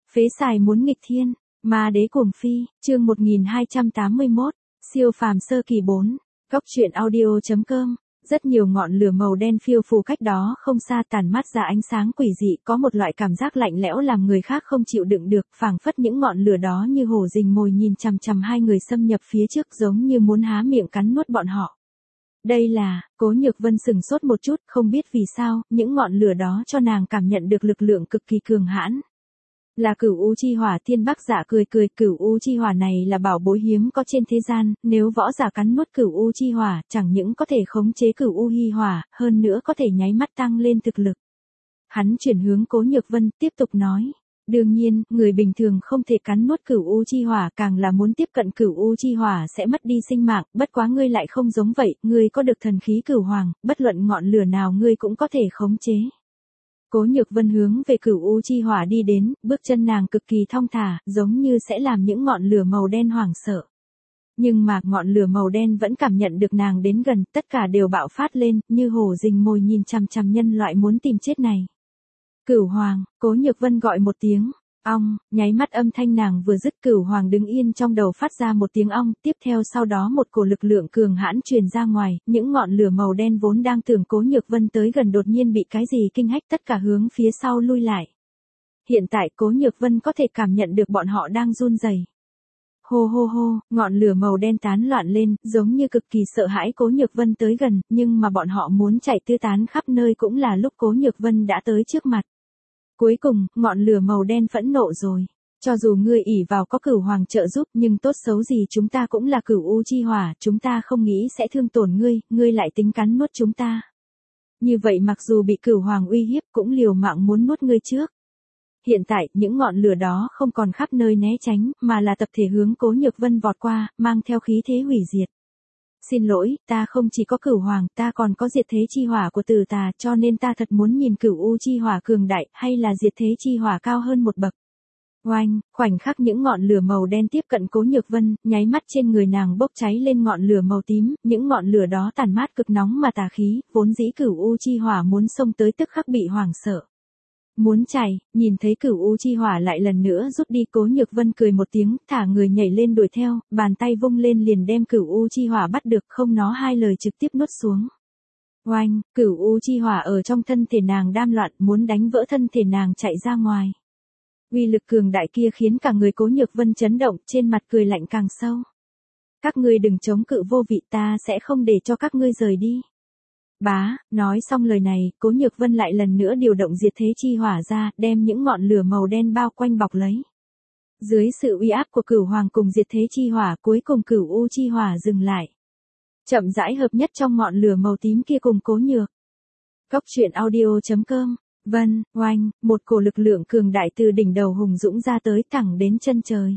Phế xài muốn nghịch thiên, ma đế cuồng phi, chương 1281, siêu phàm sơ kỳ 4, góc truyện audio.com. Rất nhiều ngọn lửa màu đen phiêu phù cách đó không xa, tản mát ra ánh sáng quỷ dị, có một loại cảm giác lạnh lẽo làm người khác không chịu đựng được, phảng phất những ngọn lửa đó như hổ rình mồi nhìn chằm chằm hai người xâm nhập phía trước, giống như muốn há miệng cắn nuốt bọn họ. Đây là, Cố Nhược Vân sừng sốt một chút, không biết vì sao, những ngọn lửa đó cho nàng cảm nhận được lực lượng cực kỳ cường hãn. Là Cửu U Chi Hỏa. Thiên Bắc Giả cười cười, Cửu U Chi Hỏa này là bảo bối hiếm có trên thế gian, nếu võ giả cắn nuốt Cửu U Chi Hỏa, chẳng những có thể khống chế Cửu U Hi Hỏa, hơn nữa có thể nháy mắt tăng lên thực lực. Hắn chuyển hướng Cố Nhược Vân, tiếp tục nói. Đương nhiên, người bình thường không thể cắn nuốt Cửu U Chi Hỏa, càng là muốn tiếp cận Cửu U Chi Hỏa sẽ mất đi sinh mạng, bất quá ngươi lại không giống vậy, ngươi có được thần khí Cửu Hoàng, bất luận ngọn lửa nào ngươi cũng có thể khống chế. Cố Nhược Vân hướng về Cửu U Chi Hỏa đi đến, bước chân nàng cực kỳ thong thả, giống như sẽ làm những ngọn lửa màu đen hoảng sợ. Nhưng mà ngọn lửa màu đen vẫn cảm nhận được nàng đến gần, tất cả đều bạo phát lên, như hổ rình mồi nhìn chằm chằm nhân loại muốn tìm chết này. Cửu Hoàng, Cố Nhược Vân gọi một tiếng, ong, nháy mắt âm thanh nàng vừa dứt, Cửu Hoàng đứng yên trong đầu phát ra một tiếng ong, tiếp theo sau đó một cổ lực lượng cường hãn truyền ra ngoài, những ngọn lửa màu đen vốn đang tưởng Cố Nhược Vân tới gần đột nhiên bị cái gì kinh hách, tất cả hướng phía sau lui lại. Hiện tại Cố Nhược Vân có thể cảm nhận được bọn họ đang run rẩy. Hô hô hô, ngọn lửa màu đen tán loạn lên, giống như cực kỳ sợ hãi Cố Nhược Vân tới gần, nhưng mà bọn họ muốn chạy tứ tán khắp nơi cũng là lúc Cố Nhược Vân đã tới trước mặt. Cuối cùng, ngọn lửa màu đen phẫn nộ rồi. Cho dù ngươi ỷ vào có Cửu Hoàng trợ giúp, nhưng tốt xấu gì chúng ta cũng là Cửu U Chi Hỏa, chúng ta không nghĩ sẽ thương tổn ngươi, ngươi lại tính cắn nuốt chúng ta. Như vậy mặc dù bị Cửu Hoàng uy hiếp cũng liều mạng muốn nuốt ngươi trước. Hiện tại, những ngọn lửa đó không còn khắp nơi né tránh, mà là tập thể hướng Cố Nhược Vân vọt qua, mang theo khí thế hủy diệt. Xin lỗi, ta không chỉ có Cửu Hoàng, ta còn có diệt thế chi hỏa của Tử Tà, cho nên ta thật muốn nhìn Cửu U Chi Hỏa cường đại, hay là diệt thế chi hỏa cao hơn một bậc. Oanh, khoảnh khắc những ngọn lửa màu đen tiếp cận Cố Nhược Vân, nháy mắt trên người nàng bốc cháy lên ngọn lửa màu tím, những ngọn lửa đó tản mát cực nóng mà tà khí, vốn dĩ Cửu U Chi Hỏa muốn xông tới tức khắc bị hoảng sợ. Muốn chạy, nhìn thấy Cửu U Chi Hỏa lại lần nữa rút đi, Cố Nhược Vân cười một tiếng, thả người nhảy lên đuổi theo, bàn tay vung lên liền đem Cửu U Chi Hỏa bắt được, không nói hai lời trực tiếp nuốt xuống. Oanh, Cửu U Chi Hỏa ở trong thân thể nàng đam loạn, muốn đánh vỡ thân thể nàng chạy ra ngoài. Uy lực cường đại kia khiến cả người Cố Nhược Vân chấn động, trên mặt cười lạnh càng sâu. Các ngươi đừng chống cự vô vị, ta sẽ không để cho các ngươi rời đi. Bá, nói xong lời này, Cố Nhược Vân lại lần nữa điều động diệt thế chi hỏa ra, đem những ngọn lửa màu đen bao quanh bọc lấy. Dưới sự uy áp của Cửu Hoàng cùng diệt thế chi hỏa, cuối cùng Cửu U Chi Hỏa dừng lại. Chậm rãi hợp nhất trong ngọn lửa màu tím kia cùng Cố Nhược. Góc truyện audio.com. Vân, oanh, một cổ lực lượng cường đại từ đỉnh đầu hùng dũng ra tới thẳng đến chân trời.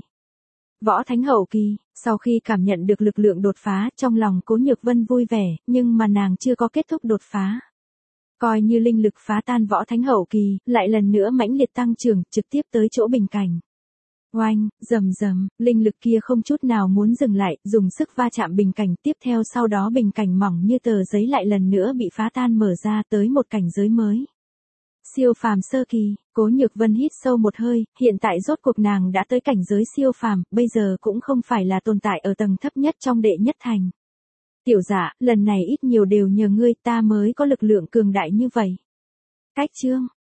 Võ Thánh hậu kỳ, sau khi cảm nhận được lực lượng đột phá, trong lòng Cố Nhược Vân vui vẻ, nhưng mà nàng chưa có kết thúc đột phá. Coi như linh lực phá tan Võ Thánh hậu kỳ, lại lần nữa mãnh liệt tăng trưởng, trực tiếp tới chỗ bình cảnh. Oanh, rầm rầm, linh lực kia không chút nào muốn dừng lại, dùng sức va chạm bình cảnh, tiếp theo sau đó bình cảnh mỏng như tờ giấy lại lần nữa bị phá tan mở ra tới một cảnh giới mới. Siêu phàm sơ kỳ, Cố Nhược Vân hít sâu một hơi, hiện tại rốt cuộc nàng đã tới cảnh giới siêu phàm, bây giờ cũng không phải là tồn tại ở tầng thấp nhất trong đệ nhất thành. Tiểu Dạ, lần này ít nhiều đều nhờ ngươi, ta mới có lực lượng cường đại như vậy. Cách chương